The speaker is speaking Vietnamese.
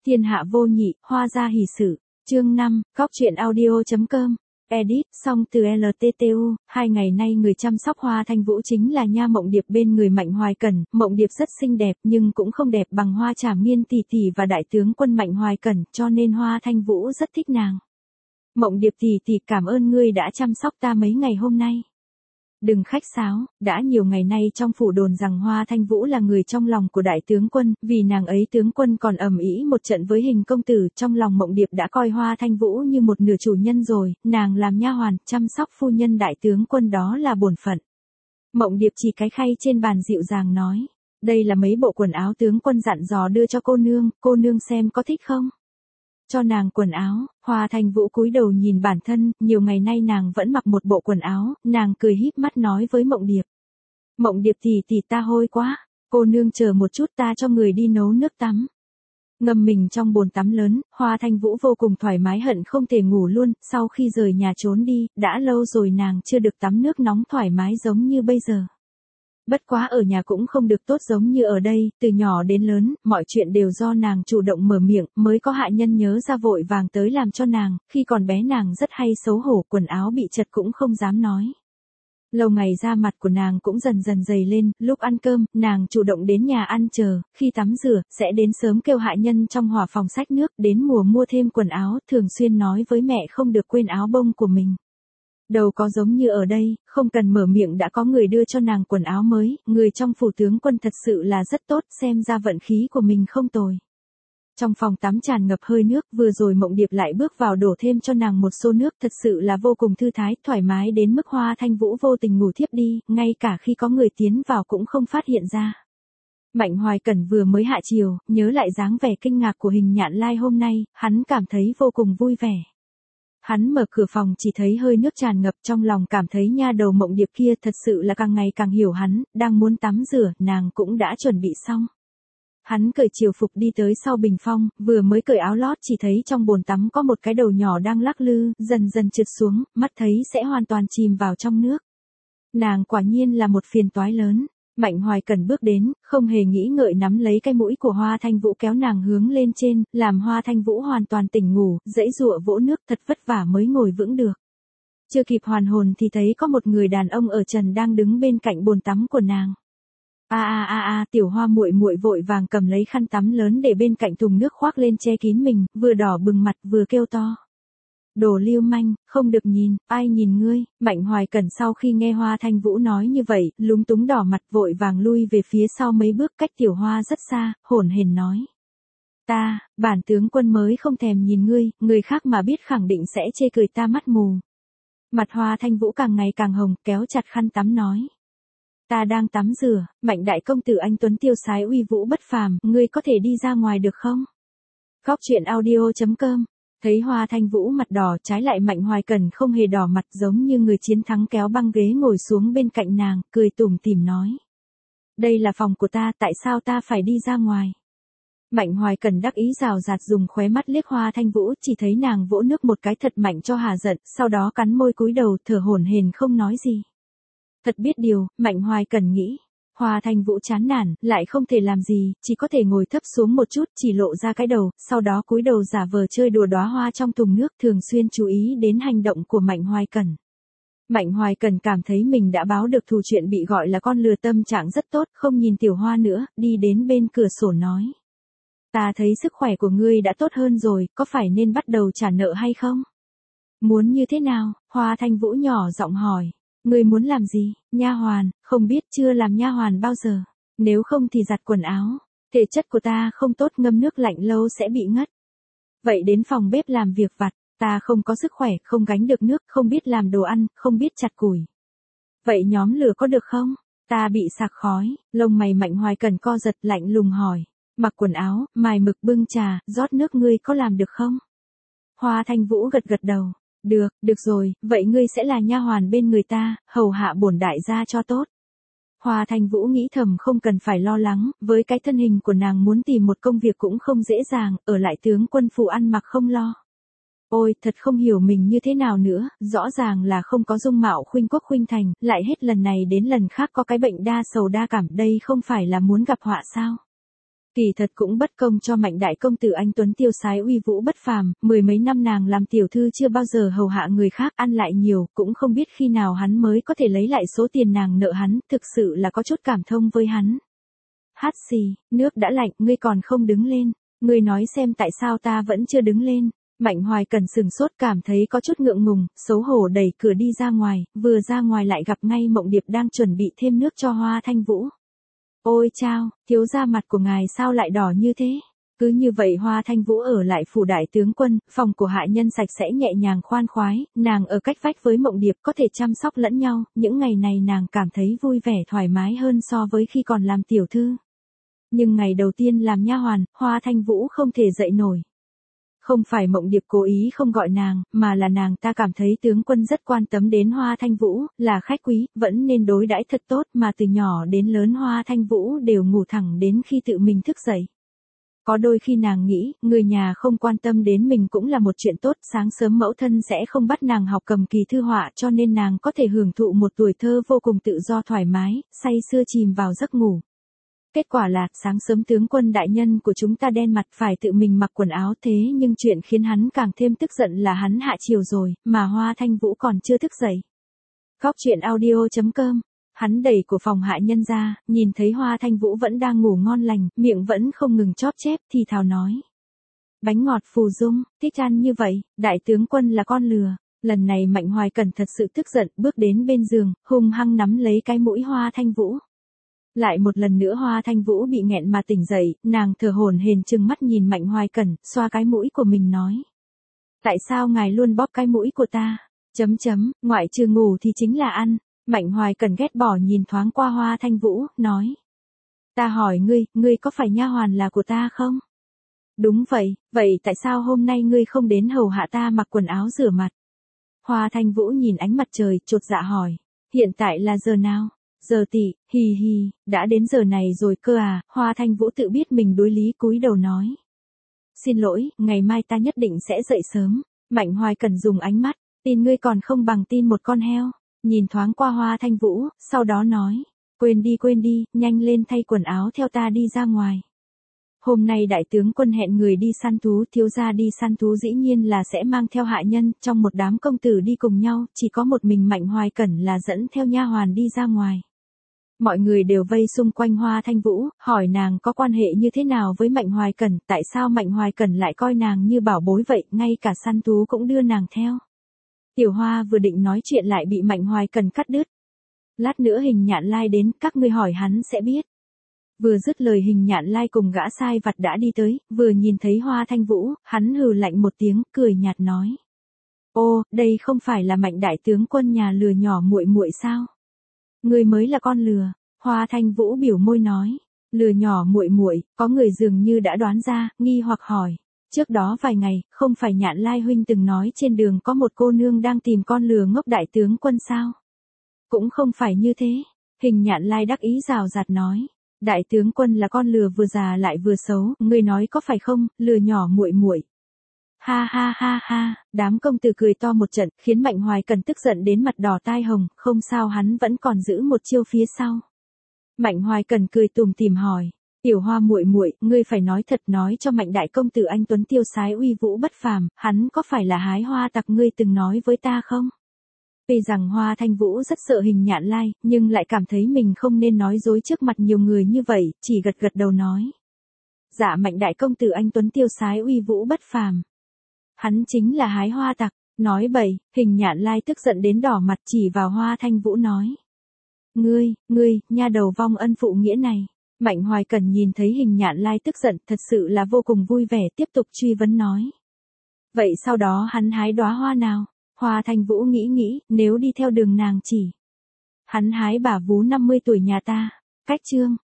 Thiên hạ vô nhị, hoa gia hỷ sự. Chương 5, Góc truyện audio.com. Edit, xong từ LTTU, 2 ngày nay người chăm sóc Hoa Thanh Vũ chính là Nha Mộng Điệp bên người Mạnh Hoài Cẩn. Mộng Điệp rất xinh đẹp nhưng cũng không đẹp bằng Hoa Trảm Miên tỷ tỷ và đại tướng quân Mạnh Hoài Cẩn, cho nên Hoa Thanh Vũ rất thích nàng. Mộng Điệp tỷ tỷ, cảm ơn ngươi đã chăm sóc ta mấy ngày hôm nay. Đừng khách sáo, đã nhiều ngày nay trong phủ đồn rằng Hoa Thanh Vũ là người trong lòng của đại tướng quân, vì nàng ấy tướng quân còn ầm ĩ một trận với Hình công tử, trong lòng Mộng Điệp đã coi Hoa Thanh Vũ như một nửa chủ nhân rồi, nàng làm nha hoàn, chăm sóc phu nhân đại tướng quân đó là bổn phận. Mộng Điệp chỉ cái khay trên bàn dịu dàng nói, đây là mấy bộ quần áo tướng quân dặn dò đưa cho cô nương xem có thích không? Cho nàng quần áo. Hoa Thanh Vũ cúi đầu nhìn bản thân, nhiều ngày nay nàng vẫn mặc một bộ quần áo, nàng cười híp mắt nói với Mộng Điệp. Mộng Điệp tỷ tỷ, ta hôi quá, cô nương chờ một chút, ta cho người đi nấu nước tắm. Ngâm mình trong bồn tắm lớn, Hoa Thanh Vũ vô cùng thoải mái hận không thể ngủ luôn, sau khi rời nhà trốn đi, đã lâu rồi nàng chưa được tắm nước nóng thoải mái giống như bây giờ. Bất quá ở nhà cũng không được tốt giống như ở đây, từ nhỏ đến lớn, mọi chuyện đều do nàng chủ động mở miệng, mới có hạ nhân nhớ ra vội vàng tới làm cho nàng, khi còn bé nàng rất hay xấu hổ, quần áo bị chật cũng không dám nói. Lâu ngày da mặt của nàng cũng dần dần dày lên, lúc ăn cơm, nàng chủ động đến nhà ăn chờ, khi tắm rửa, sẽ đến sớm kêu hạ nhân trong hỏa phòng xách nước, đến mùa mua thêm quần áo, thường xuyên nói với mẹ không được quên áo bông của mình. Đâu có giống như ở đây, không cần mở miệng đã có người đưa cho nàng quần áo mới, người trong phủ tướng quân thật sự là rất tốt, xem ra vận khí của mình không tồi. Trong phòng tắm tràn ngập hơi nước, vừa rồi Mộng Điệp lại bước vào đổ thêm cho nàng một xô nước, thật sự là vô cùng thư thái, thoải mái đến mức Hoa Thanh Vũ vô tình ngủ thiếp đi, ngay cả khi có người tiến vào cũng không phát hiện ra. Mạnh Hoài Cẩn vừa mới hạ chiều, nhớ lại dáng vẻ kinh ngạc của Hình Nhạn Lai hôm nay, hắn cảm thấy vô cùng vui vẻ. Hắn mở cửa phòng chỉ thấy hơi nước tràn ngập, trong lòng cảm thấy nha đầu Mộng Điệp kia thật sự là càng ngày càng hiểu hắn, đang muốn tắm rửa, nàng cũng đã chuẩn bị xong. Hắn cởi chiều phục đi tới sau bình phong, vừa mới cởi áo lót chỉ thấy trong bồn tắm có một cái đầu nhỏ đang lắc lư, dần dần trượt xuống, mắt thấy sẽ hoàn toàn chìm vào trong nước. Nàng quả nhiên là một phiền toái lớn. Mạnh Hoài Cẩn bước đến, không hề nghĩ ngợi nắm lấy cái mũi của Hoa Thanh Vũ kéo nàng hướng lên trên, làm Hoa Thanh Vũ hoàn toàn tỉnh ngủ, giãy giụa vỗ nước thật vất vả mới ngồi vững được. Chưa kịp hoàn hồn thì thấy có một người đàn ông ở trần đang đứng bên cạnh bồn tắm của nàng. Tiểu Hoa muội muội vội vàng cầm lấy khăn tắm lớn để bên cạnh thùng nước khoác lên che kín mình, vừa đỏ bừng mặt vừa kêu to. Đồ lưu manh, không được nhìn, ai nhìn ngươi? Mạnh Hoài Cẩn sau khi nghe Hoa Thanh Vũ nói như vậy, lúng túng đỏ mặt vội vàng lui về phía sau mấy bước cách Tiểu Hoa rất xa, hổn hển nói. Bản tướng quân mới không thèm nhìn ngươi, người khác mà biết khẳng định sẽ chê cười ta mắt mù. Mặt Hoa Thanh Vũ càng ngày càng hồng, kéo chặt khăn tắm nói. Ta đang tắm rửa, Mạnh đại công tử anh tuấn tiêu sái uy vũ bất phàm, ngươi có thể đi ra ngoài được không? Góc truyện audio.com. Thấy Hoa Thanh Vũ mặt đỏ, trái lại Mạnh Hoài Cẩn không hề đỏ mặt, giống như người chiến thắng kéo băng ghế ngồi xuống bên cạnh nàng, cười tủm tỉm nói. Đây là phòng của ta, tại sao ta phải đi ra ngoài? Mạnh Hoài Cẩn đắc ý rào rạt dùng khóe mắt liếc Hoa Thanh Vũ, chỉ thấy nàng vỗ nước một cái thật mạnh cho hà giận, sau đó cắn môi cúi đầu thở hổn hển không nói gì. Thật biết điều, Mạnh Hoài Cẩn nghĩ. Hoa Thanh Vũ chán nản, lại không thể làm gì, chỉ có thể ngồi thấp xuống một chút, chỉ lộ ra cái đầu, sau đó cúi đầu giả vờ chơi đùa đóa hoa trong thùng nước, thường xuyên chú ý đến hành động của Mạnh Hoài Cẩn. Mạnh Hoài Cẩn cảm thấy mình đã báo được thù, chuyện bị gọi là con lừa tâm trạng rất tốt, không nhìn Tiểu Hoa nữa, đi đến bên cửa sổ nói. Ta thấy sức khỏe của ngươi đã tốt hơn rồi, có phải nên bắt đầu trả nợ hay không? Muốn như thế nào? Hoa Thanh Vũ nhỏ giọng hỏi. Ngươi muốn làm gì? Nha hoàn? Không biết, chưa làm nha hoàn bao giờ. Nếu không thì giặt quần áo. Thể chất của ta không tốt, ngâm nước lạnh lâu sẽ bị ngất. Vậy đến phòng bếp làm việc vặt. Ta không có sức khỏe, không gánh được nước, không biết làm đồ ăn, không biết chặt củi. Vậy nhóm lửa có được không? Ta bị sặc khói. Lông mày Mạnh Hoài Cẩn co giật, lạnh lùng hỏi. Mặc quần áo, mài mực, bưng trà, rót nước, ngươi có làm được không? Hoa Thanh Vũ gật gật đầu. Được rồi, vậy ngươi sẽ là nha hoàn bên người ta, hầu hạ bổn đại gia cho tốt. Hoa Thanh Vũ nghĩ thầm không cần phải lo lắng, với cái thân hình của nàng muốn tìm một công việc cũng không dễ dàng, ở lại tướng quân phủ ăn mặc không lo. Ôi, thật không hiểu mình như thế nào nữa, rõ ràng là không có dung mạo khuynh quốc khuynh thành, lại hết lần này đến lần khác có cái bệnh đa sầu đa cảm, đây không phải là muốn gặp họa sao? Kỳ thật cũng bất công cho Mạnh đại công tử anh tuấn tiêu sái uy vũ bất phàm, mười mấy năm nàng làm tiểu thư chưa bao giờ hầu hạ người khác, ăn lại nhiều, cũng không biết khi nào hắn mới có thể lấy lại số tiền nàng nợ hắn, thực sự là có chút cảm thông với hắn. Hát xì, nước đã lạnh, ngươi còn không đứng lên, ngươi nói xem tại sao ta vẫn chưa đứng lên. Mạnh Hoài Cần sừng sốt cảm thấy có chút ngượng ngùng, xấu hổ đẩy cửa đi ra ngoài, vừa ra ngoài lại gặp ngay Mộng Điệp đang chuẩn bị thêm nước cho Hoa Thanh Vũ. Ôi chao, thiếu gia mặt của ngài sao lại đỏ như thế? Cứ như vậy Hoa Thanh Vũ ở lại phủ đại tướng quân, phòng của hạ nhân sạch sẽ nhẹ nhàng khoan khoái, nàng ở cách vách với Mộng Điệp có thể chăm sóc lẫn nhau, những ngày này nàng cảm thấy vui vẻ thoải mái hơn so với khi còn làm tiểu thư. Nhưng ngày đầu tiên làm nha hoàn, Hoa Thanh Vũ không thể dậy nổi. Không phải Mộng Điệp cố ý không gọi nàng, mà là nàng ta cảm thấy tướng quân rất quan tâm đến Hoa Thanh Vũ, là khách quý, vẫn nên đối đãi thật tốt mà từ nhỏ đến lớn Hoa Thanh Vũ đều ngủ thẳng đến khi tự mình thức dậy. Có đôi khi nàng nghĩ, người nhà không quan tâm đến mình cũng là một chuyện tốt, sáng sớm mẫu thân sẽ không bắt nàng học cầm kỳ thư họa cho nên nàng có thể hưởng thụ một tuổi thơ vô cùng tự do thoải mái, say sưa chìm vào giấc ngủ. Kết quả là, sáng sớm tướng quân đại nhân của chúng ta đen mặt phải tự mình mặc quần áo thế nhưng chuyện khiến hắn càng thêm tức giận là hắn hạ chiều rồi, mà Hoa Thanh Vũ còn chưa thức dậy. Góc truyện audio.com. Hắn đẩy của phòng hạ nhân ra, nhìn thấy Hoa Thanh Vũ vẫn đang ngủ ngon lành, miệng vẫn không ngừng chóp chép thì thào nói. Bánh ngọt phù dung, thích ăn như vậy, đại tướng quân là con lừa. Lần này Mạnh Hoài Cần thật sự tức giận, bước đến bên giường, hung hăng nắm lấy cái mũi Hoa Thanh Vũ. Lại một lần nữa Hoa Thanh Vũ bị nghẹn mà tỉnh dậy, nàng thở hổn hển trừng mắt nhìn Mạnh Hoài Cần, xoa cái mũi của mình nói. Tại sao ngài luôn bóp cái mũi của ta? Ngoại trừ ngủ thì chính là ăn. Mạnh Hoài Cần ghét bỏ nhìn thoáng qua Hoa Thanh Vũ, nói. Ta hỏi ngươi có phải nha hoàn là của ta không? Đúng vậy, vậy tại sao hôm nay ngươi không đến hầu hạ ta mặc quần áo rửa mặt? Hoa Thanh Vũ nhìn ánh mặt trời, chột dạ hỏi. Hiện tại là giờ nào? Giờ Tỵ, hì hì, đã đến giờ này rồi cơ à? Hoa Thanh Vũ tự biết mình đối lý cúi đầu nói. Xin lỗi, ngày mai ta nhất định sẽ dậy sớm. Mạnh Hoài Cần dùng ánh mắt, tin ngươi còn không bằng tin một con heo. Nhìn thoáng qua Hoa Thanh Vũ, sau đó nói. Quên đi, nhanh lên thay quần áo theo ta đi ra ngoài. Hôm nay đại tướng quân hẹn người đi săn thú, thiếu gia đi săn thú dĩ nhiên là sẽ mang theo hạ nhân, trong một đám công tử đi cùng nhau, chỉ có một mình Mạnh Hoài Cẩn là dẫn theo nha hoàn đi ra ngoài. Mọi người đều vây xung quanh Hoa Thanh Vũ, hỏi nàng có quan hệ như thế nào với Mạnh Hoài Cẩn, tại sao Mạnh Hoài Cẩn lại coi nàng như bảo bối vậy, ngay cả săn thú cũng đưa nàng theo. Tiểu Hoa vừa định nói chuyện lại bị Mạnh Hoài Cẩn cắt đứt. Lát nữa Hình Nhạn Lai đến, các ngươi hỏi hắn sẽ biết. Vừa dứt lời Hình Nhạn Lai cùng gã sai vặt đã đi tới, vừa nhìn thấy Hoa Thanh Vũ, hắn hừ lạnh một tiếng, cười nhạt nói. Ô, đây không phải là Mạnh đại tướng quân nhà lừa nhỏ muội muội sao? Ngươi mới là con lừa. Hoa Thanh Vũ biểu môi nói. Lừa nhỏ muội muội, có người dường như đã đoán ra, nghi hoặc hỏi. Trước đó vài ngày, không phải Nhạn Lai huynh từng nói trên đường có một cô nương đang tìm con lừa ngốc đại tướng quân sao? Cũng không phải như thế. Hình Nhạn Lai đắc ý rào rạt nói. Đại tướng quân là con lừa vừa già lại vừa xấu, ngươi nói có phải không, lừa nhỏ muội muội. Ha ha ha ha, đám công tử cười to một trận, khiến Mạnh Hoài Cần tức giận đến mặt đỏ tai hồng, không sao hắn vẫn còn giữ một chiêu phía sau. Mạnh Hoài Cần cười tủm tỉm hỏi, Tiểu Hoa muội muội, ngươi phải nói thật, nói cho Mạnh đại công tử anh tuấn tiêu sái uy vũ bất phàm, hắn có phải là hái hoa tặc ngươi từng nói với ta không? Tuy rằng Hoa Thanh Vũ rất sợ Hình Nhạn Lai, nhưng lại cảm thấy mình không nên nói dối trước mặt nhiều người như vậy, chỉ gật gật đầu nói. Dạ Mạnh đại công tử anh tuấn tiêu sái uy vũ bất phàm. Hắn chính là hái hoa tặc, nói bậy. Hình Nhạn Lai tức giận đến đỏ mặt chỉ vào Hoa Thanh Vũ nói. Ngươi, nha đầu vong ân phụ nghĩa này. Mạnh Hoài Cần nhìn thấy Hình Nhạn Lai tức giận thật sự là vô cùng vui vẻ tiếp tục truy vấn nói. Vậy sau đó hắn hái đóa hoa nào? Hoa Thanh Vũ nghĩ, nếu đi theo đường nàng chỉ. Hắn hái bà vú 50 tuổi nhà ta. Cách chương.